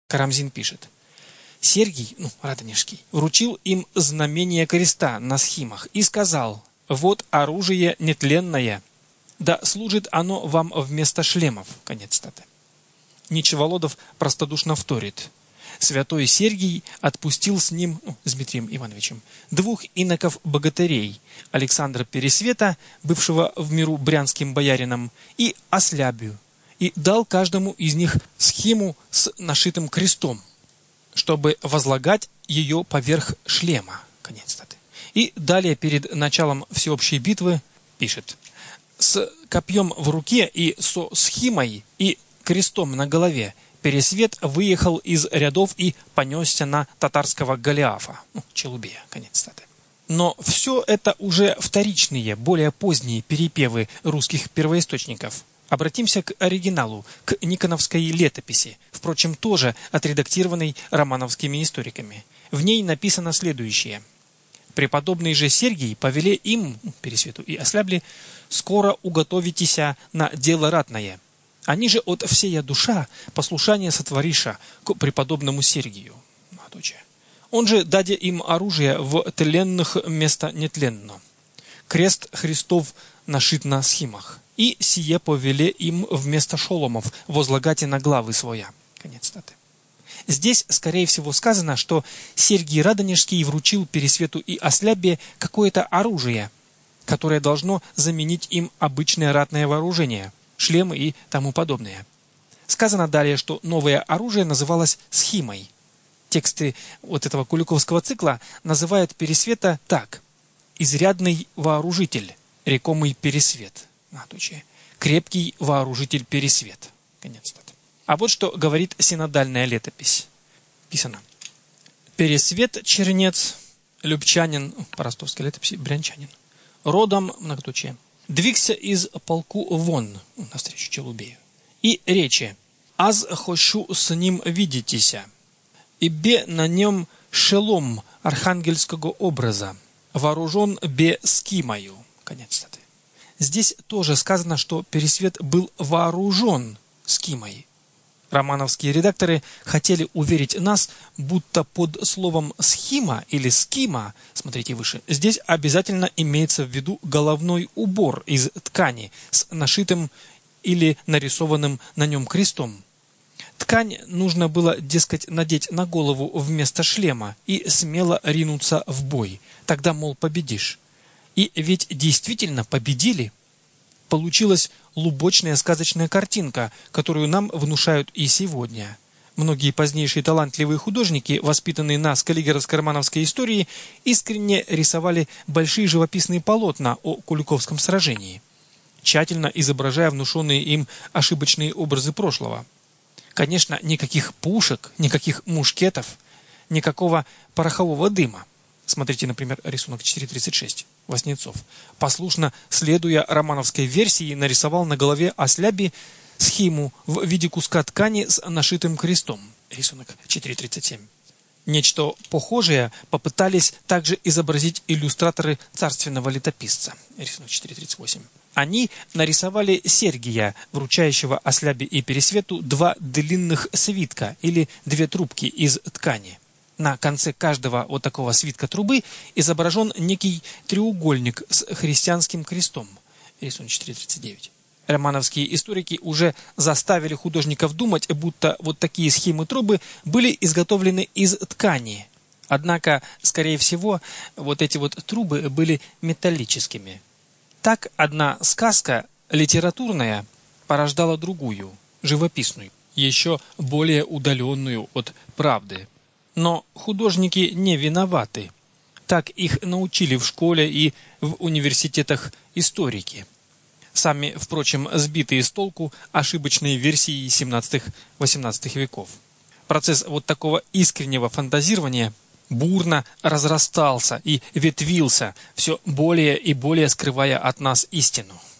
Карамзин пишет: Сергий, Радонежский, вручил им знамение креста на схимах и сказал: «Вот оружие нетленное, да служит оно вам вместо шлемов». Конец цитаты. Ничеволодов простодушно вторит: святой Сергий отпустил с ним, с Дмитрием Ивановичем, 2 иноков-богатырей: Александра Пересвета, бывшего в миру брянским боярином, и Ослябию, и дал каждому из них схиму с нашитым крестом, чтобы возлагать ее поверх шлема. Конец цитаты. И далее, перед началом всеобщей битвы, пишет: с копьем в руке и со схимой и крестом на голове Пересвет выехал из рядов и понесся на татарского Голиафа, Челубея. Конец цитаты. Но все это уже вторичные, более поздние перепевы русских первоисточников. Обратимся к оригиналу, к Никоновской летописи, впрочем, тоже отредактированной романовскими историками. В ней написано следующее: «Преподобный же Сергий повеле им, Пересвету и Ослябли, скоро уготовитеся на дело ратное. Они же от всея душа послушание сотвориша к преподобному Сергию». Он же даде им оружие в тленных место нетленно. Крест Христов нашит на схимах. И сие повеле им вместо шоломов возлагате на главы своя. Конец цитаты. Здесь, скорее всего, сказано, что Сергий Радонежский вручил Пересвету и Ослябе какое-то оружие, которое должно заменить им обычное ратное вооружение, шлемы и тому подобное. Сказано далее, что новое оружие называлось схимой. Тексты этого куликовского цикла называют Пересвета так: «изрядный вооружитель, рекомый Пересвет». Крепкий вооружитель Пересвет. Конец цитаты. А вот что говорит синодальная летопись. Писано: Пересвет чернец, любчанин, по ростовской летописи брянчанин, родом, многоточие, двигся из полку вон, навстречу Челубею, и речи: «Аз хочу с ним видитеся, и бе на нем шелом архангельского образа, вооружен бе скимою». Конец цитаты. Здесь тоже сказано, что Пересвет был вооружен скимой. Романовские редакторы хотели уверить нас, будто под словом «схима» или «скима», смотрите выше, здесь обязательно имеется в виду головной убор из ткани с нашитым или нарисованным на нем крестом. Ткань нужно было, дескать, надеть на голову вместо шлема и смело ринуться в бой. Тогда, мол, победишь. И ведь действительно победили. Получилась лубочная сказочная картинка, которую нам внушают и сегодня. Многие позднейшие талантливые художники, воспитанные на скаллигеровско-романовской истории, искренне рисовали большие живописные полотна о Куликовском сражении, тщательно изображая внушенные им ошибочные образы прошлого. Конечно, никаких пушек, никаких мушкетов, никакого порохового дыма. Смотрите, например, рисунок 4.36. Васнецов, послушно следуя романовской версии, нарисовал на голове Ослябе схиму в виде куска ткани с нашитым крестом. Рисунок 4.37. Нечто похожее попытались также изобразить иллюстраторы царственного летописца. Рисунок 4.38. Они нарисовали Сергия, вручающего Ослябе и Пересвету 2 длинных свитка или 2 трубки из ткани. На конце каждого вот такого свитка трубы изображен некий треугольник с христианским крестом. Рисунок 4.39. Романовские историки уже заставили художников думать, будто вот такие схемы трубы были изготовлены из ткани. Однако, скорее всего, вот эти вот трубы были металлическими. Так одна сказка литературная порождала другую, живописную, еще более удаленную от правды. Но художники не виноваты. Так их научили в школе и в университетах историки. Сами, впрочем, сбитые с толку ошибочной версии 17-18 веков. Процесс вот такого искреннего фантазирования бурно разрастался и ветвился, все более и более скрывая от нас истину.